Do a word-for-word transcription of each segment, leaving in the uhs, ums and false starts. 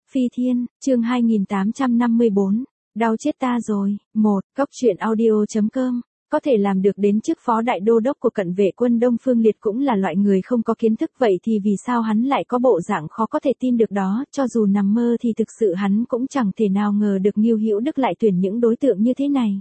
Phi Thiên, chương hai nghìn tám trăm năm mươi bốn, đau chết ta rồi. Một, Cốc truyện audio chấm com. Có thể làm được đến chức phó đại đô đốc của cận vệ quân Đông Phương Liệt cũng là loại người không có kiến thức, vậy thì vì sao hắn lại có bộ dạng khó có thể tin được đó, cho dù nằm mơ thì thực sự hắn cũng chẳng thể nào ngờ được Ngưu Hữu Đức lại tuyển những đối tượng như thế này.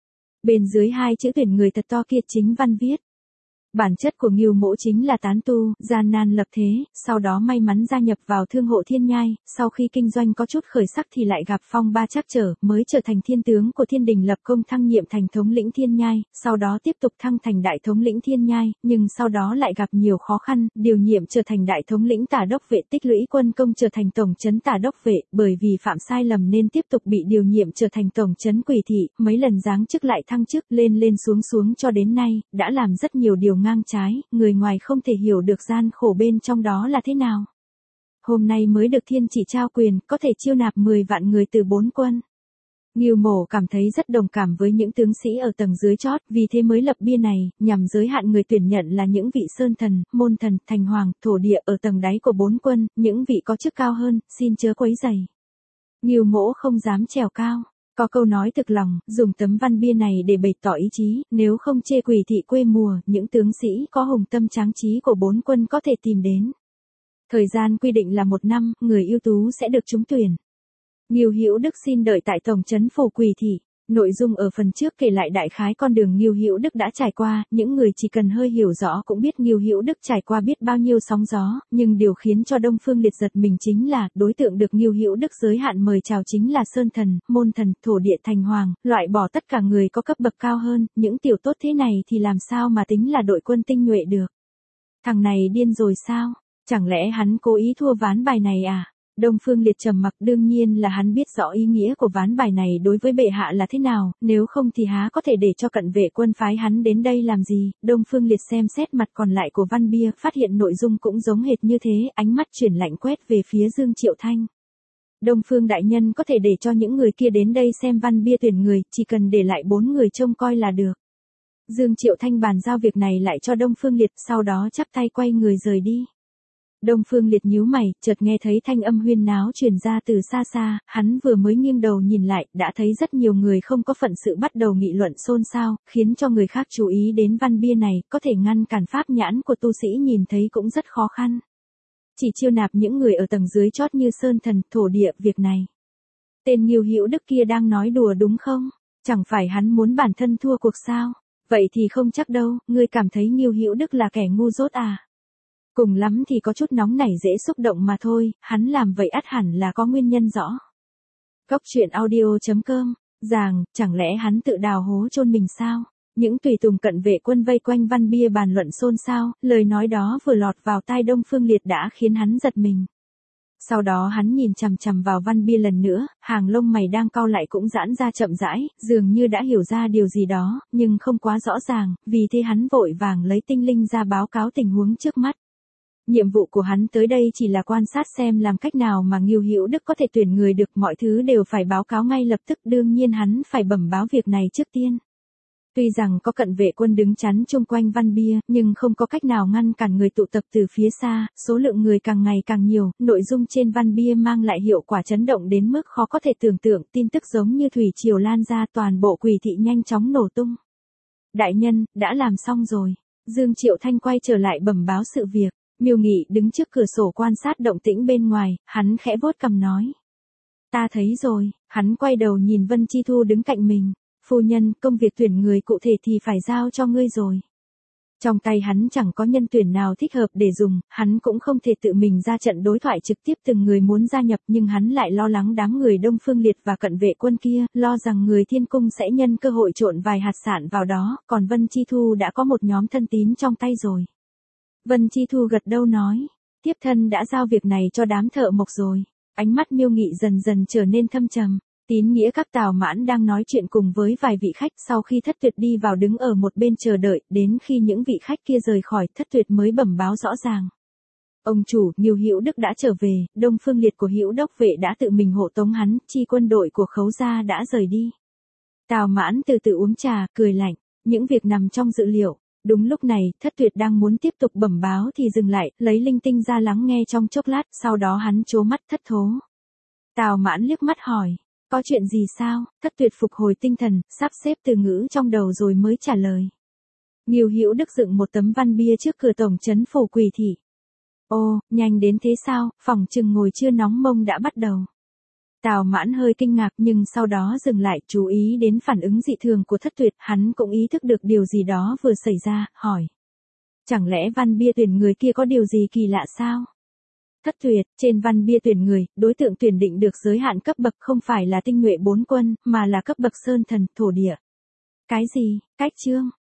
Bên dưới hai chữ tuyển người thật to kia chính văn viết. Bản chất của Ngưu Mỗ chính là tán tu, gian nan lập thế, sau đó may mắn gia nhập vào thương hộ Thiên Nhai, sau khi kinh doanh có chút khởi sắc thì lại gặp phong ba trắc trở, mới trở thành thiên tướng của Thiên Đình, lập công thăng nhiệm thành thống lĩnh Thiên Nhai, sau đó tiếp tục thăng thành đại thống lĩnh Thiên Nhai, nhưng sau đó lại gặp nhiều khó khăn, điều nhiệm trở thành đại thống lĩnh Tả Đốc Vệ, tích lũy quân công trở thành tổng trấn Tả Đốc Vệ, bởi vì phạm sai lầm nên tiếp tục bị điều nhiệm trở thành tổng trấn Quỷ Thị, mấy lần giáng chức lại thăng chức, lên lên xuống xuống cho đến nay, đã làm rất nhiều điều ngang trái, người ngoài không thể hiểu được gian khổ bên trong đó là thế nào. Hôm nay mới được thiên chỉ trao quyền, có thể chiêu nạp mười vạn người từ bốn quân. Ngưu Mỗ cảm thấy rất đồng cảm với những tướng sĩ ở tầng dưới chót, vì thế mới lập bia này, nhằm giới hạn người tuyển nhận là những vị sơn thần, môn thần, thành hoàng, thổ địa ở tầng đáy của bốn quân, những vị có chức cao hơn, xin chớ quấy rầy. Ngưu Mỗ không dám trèo cao. Có câu nói thực lòng, dùng tấm văn bia này để bày tỏ ý chí, nếu không chê Quỷ Thị quê mùa, những tướng sĩ có hùng tâm tráng trí của bốn quân có thể tìm đến. Thời gian quy định là một năm, người ưu tú sẽ được trúng tuyển. Ngưu Hữu Đức xin đợi tại tổng trấn phủ Quỷ Thị. Nội dung ở phần trước kể lại đại khái con đường Ngưu Hữu Đức đã trải qua, những người chỉ cần hơi hiểu rõ cũng biết Ngưu Hữu Đức trải qua biết bao nhiêu sóng gió, nhưng điều khiến cho Đông Phương Liệt giật mình chính là, đối tượng được Ngưu Hữu Đức giới hạn mời chào chính là sơn thần, môn thần, thổ địa, thành hoàng, loại bỏ tất cả người có cấp bậc cao hơn, những tiểu tốt thế này thì làm sao mà tính là đội quân tinh nhuệ được. Thằng này điên rồi sao? Chẳng lẽ hắn cố ý thua ván bài này à? Đông Phương Liệt trầm mặc, đương nhiên là hắn biết rõ ý nghĩa của ván bài này đối với bệ hạ là thế nào, nếu không thì há có thể để cho cận vệ quân phái hắn đến đây làm gì. Đông Phương Liệt xem xét mặt còn lại của văn bia, phát hiện nội dung cũng giống hệt như thế, ánh mắt chuyển lạnh quét về phía Dương Triệu Thanh. Đông Phương đại nhân có thể để cho những người kia đến đây xem văn bia tuyển người, chỉ cần để lại bốn người trông coi là được. Dương Triệu Thanh bàn giao việc này lại cho Đông Phương Liệt, sau đó chắp tay quay người rời đi. Đông Phương Liệt nhíu mày, chợt nghe thấy thanh âm huyên náo truyền ra từ xa xa, hắn vừa mới nghiêng đầu nhìn lại, đã thấy rất nhiều người không có phận sự bắt đầu nghị luận xôn xao, khiến cho người khác chú ý đến văn bia này, có thể ngăn cản pháp nhãn của tu sĩ nhìn thấy cũng rất khó khăn. Chỉ chiêu nạp những người ở tầng dưới chót như sơn thần, thổ địa, việc này. Tên Ngưu Hữu Đức kia đang nói đùa đúng không? Chẳng phải hắn muốn bản thân thua cuộc sao? Vậy thì không chắc đâu, ngươi cảm thấy Ngưu Hữu Đức là kẻ ngu dốt à? Cùng lắm thì có chút nóng nảy dễ xúc động mà thôi, hắn làm vậy ắt hẳn là có nguyên nhân rõ. Cốc truyện audio chấm com, Giàng, chẳng lẽ hắn tự đào hố chôn mình sao? Những tùy tùng cận vệ quân vây quanh văn bia bàn luận xôn xao, lời nói đó vừa lọt vào tai Đông Phương Liệt đã khiến hắn giật mình. Sau đó hắn nhìn chằm chằm vào văn bia lần nữa, hàng lông mày đang cau lại cũng giãn ra chậm rãi, dường như đã hiểu ra điều gì đó, nhưng không quá rõ ràng, vì thế hắn vội vàng lấy tinh linh ra báo cáo tình huống trước mắt. Nhiệm vụ của hắn tới đây chỉ là quan sát xem làm cách nào mà Ngưu Hữu Đức có thể tuyển người được, mọi thứ đều phải báo cáo ngay lập tức, đương nhiên hắn phải bẩm báo việc này trước tiên. Tuy rằng có cận vệ quân đứng chắn chung quanh văn bia, nhưng không có cách nào ngăn cản người tụ tập từ phía xa, số lượng người càng ngày càng nhiều, nội dung trên văn bia mang lại hiệu quả chấn động đến mức khó có thể tưởng tượng, tin tức giống như thủy triều lan ra, toàn bộ Quỷ Thị nhanh chóng nổ tung. Đại nhân, đã làm xong rồi. Dương Triệu Thanh quay trở lại bẩm báo sự việc. Miêu Nghị đứng trước cửa sổ quan sát động tĩnh bên ngoài, hắn khẽ vuốt cằm nói. Ta thấy rồi, hắn quay đầu nhìn Vân Chi Thu đứng cạnh mình. Phu nhân, công việc tuyển người cụ thể thì phải giao cho ngươi rồi. Trong tay hắn chẳng có nhân tuyển nào thích hợp để dùng, hắn cũng không thể tự mình ra trận đối thoại trực tiếp từng người muốn gia nhập, nhưng hắn lại lo lắng đám người Đông Phương Liệt và cận vệ quân kia, lo rằng người Thiên Cung sẽ nhân cơ hội trộn vài hạt sản vào đó, còn Vân Chi Thu đã có một nhóm thân tín trong tay rồi. Vân Chi Thu gật đầu nói, tiếp thân đã giao việc này cho đám thợ mộc rồi. Ánh mắt Miêu Nghị dần dần trở nên thâm trầm. Tín nghĩa các Tào Mãn đang nói chuyện cùng với vài vị khách, sau khi Thất Tuyệt đi vào đứng ở một bên chờ đợi, đến khi những vị khách kia rời khỏi, Thất Tuyệt mới bẩm báo rõ ràng. Ông chủ, Ngưu Hữu Đức đã trở về, Đông Phương Liệt của Hữu Đốc vệ đã tự mình hộ tống hắn, chi quân đội của Khấu gia đã rời đi. Tào Mãn từ từ uống trà, cười lạnh, những việc nằm trong dự liệu. Đúng lúc này, Thất Tuyệt đang muốn tiếp tục bẩm báo thì dừng lại, lấy linh tinh ra lắng nghe trong chốc lát, sau đó hắn trố mắt thất thố. Tào Mãn liếc mắt hỏi, có chuyện gì sao? Thất Tuyệt phục hồi tinh thần, sắp xếp từ ngữ trong đầu rồi mới trả lời. Ngưu Hữu Đức dựng một tấm văn bia trước cửa tổng trấn Phổ Quỳ thị. Ồ, nhanh đến thế sao, phỏng chừng ngồi chưa nóng mông đã bắt đầu. Tào Mãn hơi kinh ngạc nhưng sau đó dừng lại, chú ý đến phản ứng dị thường của Thất Tuyệt, hắn cũng ý thức được điều gì đó vừa xảy ra, hỏi. Chẳng lẽ văn bia tuyển người kia có điều gì kỳ lạ sao? Thất Tuyệt, trên văn bia tuyển người, đối tượng tuyển định được giới hạn cấp bậc không phải là tinh nhuệ bốn quân, mà là cấp bậc sơn thần, thổ địa. Cái gì, cách chương?